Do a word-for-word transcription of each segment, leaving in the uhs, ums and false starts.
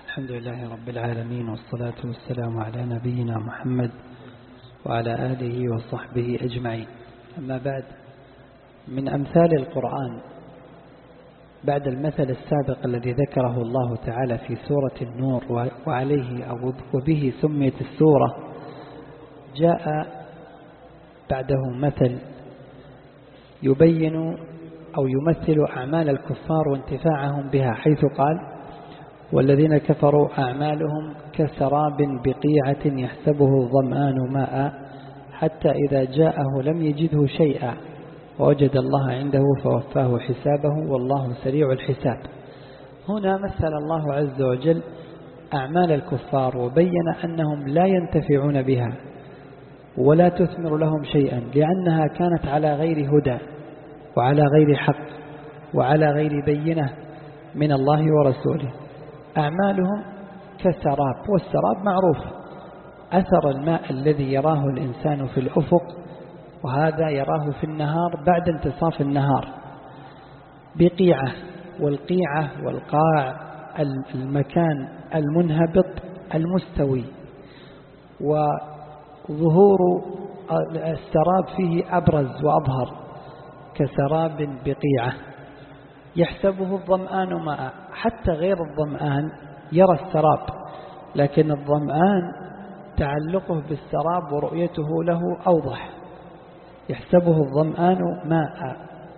الحمد لله رب العالمين، والصلاة والسلام على نبينا محمد وعلى آله وصحبه أجمعين. أما بعد، من أمثال القرآن بعد المثل السابق الذي ذكره الله تعالى في سورة النور وعليه أو وبه سميت السورة، جاء بعده مثل يبين أو يمثل أعمال الكفار وانتفاعهم بها، حيث قال: والذين كفروا أعمالهم كسراب بقيعة يحسبه الظمآن ماء حتى إذا جاءه لم يجده شيئا ووجد الله عنده فوفاه حسابه والله سريع الحساب. هنا مثل الله عز وجل أعمال الكفار وبين أنهم لا ينتفعون بها ولا تثمر لهم شيئا، لأنها كانت على غير هدى وعلى غير حق وعلى غير بينة من الله ورسوله. أعمالهم كسراب، والسراب معروف أثر الماء الذي يراه الإنسان في الأفق، وهذا يراه في النهار بعد انتصاف النهار، بقيعة، والقيعة والقاع المكان المنهبط المستوي، وظهور السراب فيه أبرز وأظهر كسراب بقيعة يحسبه الظمآن ماء. حتى غير الظمآن يرى السراب، لكن الظمآن تعلقه بالسراب ورؤيته له أوضح. يحسبه الظمآن ماء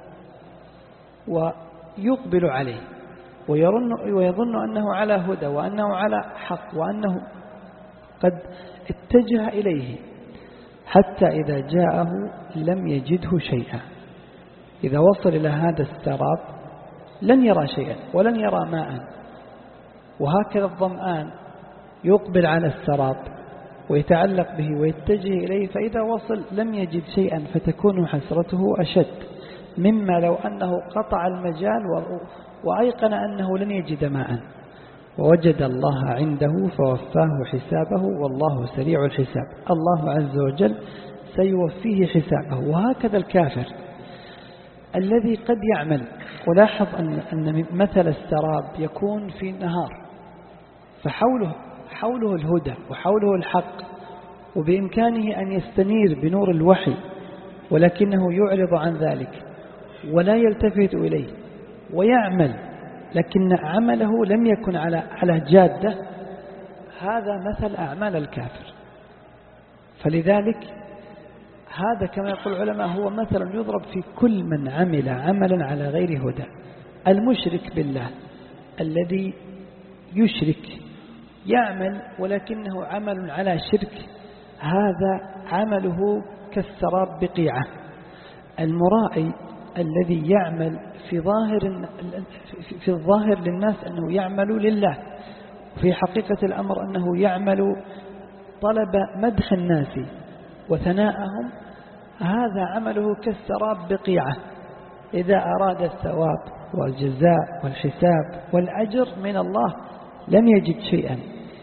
ويقبل عليه ويظن أنه على هدى وأنه على حق وأنه قد اتجه إليه، حتى إذا جاءه لم يجده شيئا. إذا وصل إلى هذا السراب لن يرى شيئا ولن يرى ماء. وهكذا الظمآن يقبل على السراب ويتعلق به ويتجه إليه، فإذا وصل لم يجد شيئا فتكون حسرته أشد مما لو أنه قطع المجال وأيقن أنه لن يجد ماء ووجد الله عنده فوفاه حسابه والله سريع الحساب. الله عز وجل سيوفيه حسابه. وهكذا الكافر الذي قد يعمل، ولاحظ أن أن مثل السراب يكون في النهار، فحوله حوله الهدى وحوله الحق، وبإمكانه أن يستنير بنور الوحي، ولكنه يعرض عن ذلك ولا يلتفت إليه ويعمل، لكن عمله لم يكن على على جادة. هذا مثل أعمال الكافر. فلذلك هذا كما يقول العلماء هو مثل يضرب في كل من عمل عملا على غير هدى. المشرك بالله الذي يشرك يعمل ولكنه عمل على شرك، هذا عمله كالسراب بقيعة. المرائي الذي يعمل في ظاهر في الظاهر للناس أنه يعمل لله، وفي حقيقة الأمر أنه يعمل طلب مدح الناس وثناءهم، هذا عمله كالسراب بقيعة. إذا أراد الثواب والجزاء والحساب والأجر من الله لم يجد شيئا،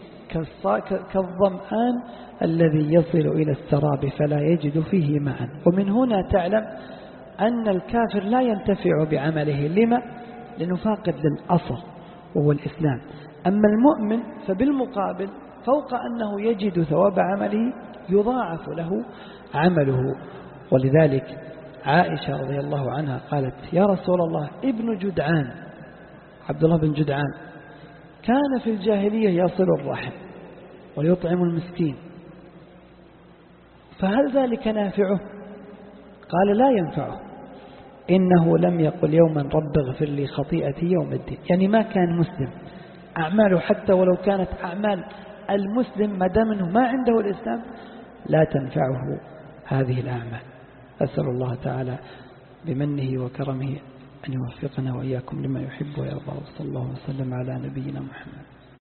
كالظمآن الذي يصل إلى السراب فلا يجد فيه ماء. ومن هنا تعلم أن الكافر لا ينتفع بعمله. لما؟ لأنه فاقد للأصل وهو الإسلام. أما المؤمن فبالمقابل فوق أنه يجد ثواب عمله يضاعف له عمله. ولذلك عائشة رضي الله عنها قالت: يا رسول الله، ابن جدعان، عبد الله بن جدعان، كان في الجاهلية يصل الرحم ويطعم المسكين، فهل ذلك نافعه؟ قال: لا ينفعه، إنه لم يقل يوما رب اغفر لي خطيئتي يوم الدين. يعني ما كان مسلم، أعماله حتى ولو كانت أعمال المسلم ما دام أنه ما عنده الإسلام لا تنفعه هذه الأعمال. أسأل الله تعالى بمنه وكرمه أن يوفقنا وإياكم لما يحب ويرضى، وصلى الله وسلم على نبينا محمد.